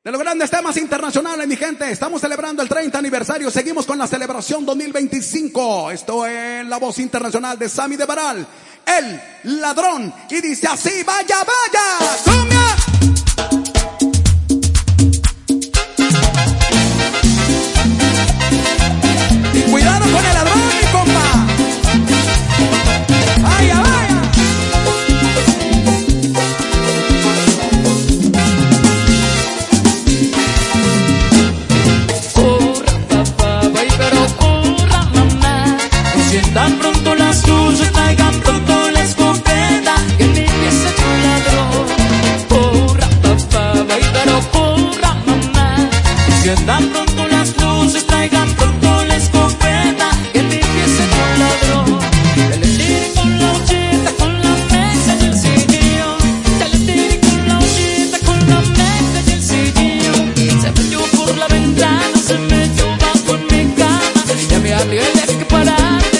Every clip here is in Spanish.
De los grandes temas internacionales, mi gente. Estamos celebrando el 30 aniversario. Seguimos con la celebración 2025. Esto es la voz internacional de Sammy de Baral, el ladrón. Y dice así: vaya, vaya, cumbia. Y cuidado con el ladrón, mi compa. Vaya, vaya. Tan pronto las luces, traigan pronto la escopeta, que en mi pieza hecho un ladrón. Corra papá, pero corra mamá. Enciendan pronto las luces, traigan pronto la escopeta, que en mi pieza hecho un ladrón. Ya le tiré con la ollita, con la mesa y el sillón. Ya le tiré con la ollita, con la mesa y el sillón. Se metió por la ventana, se metió bajo en mi cama. Ya me arriesgué que parar.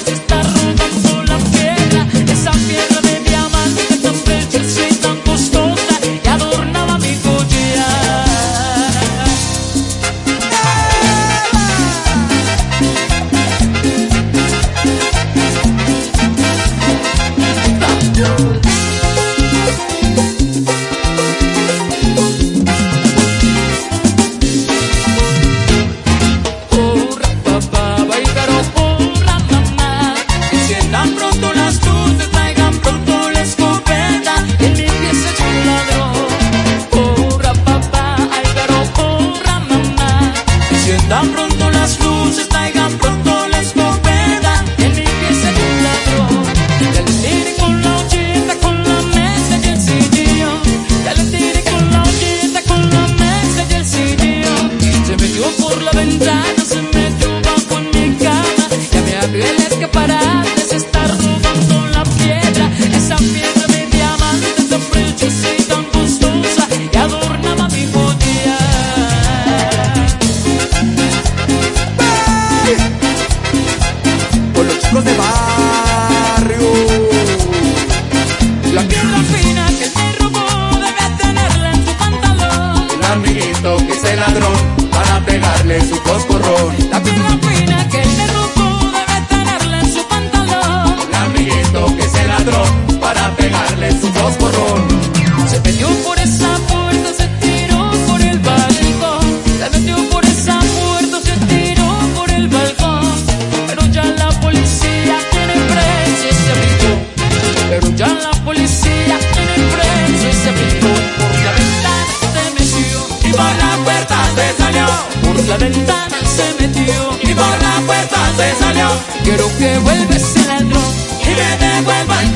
Los de barrio. La piedra fina que te robó debe tenerla en tu pantalón. El amiguito que es el ladrón para pegarle su coscorrón. La piedra fina que te robó debe tenerla en su pantalón. El amiguito que es el ladrón para pegarle su coscorrón. Se metió por esa puerta, se tiró por el balcón. Se metió por esa puerta, se tiró por el balcón. Pero ya la policía tiene preso y se brincó. Pero ya la policía tiene preso y se brincó. Por la ventana se metió y por la puerta se salió. Por la ventana se metió y por la puerta se salió. Quiero que vuelva ese ladrón y me devuelva el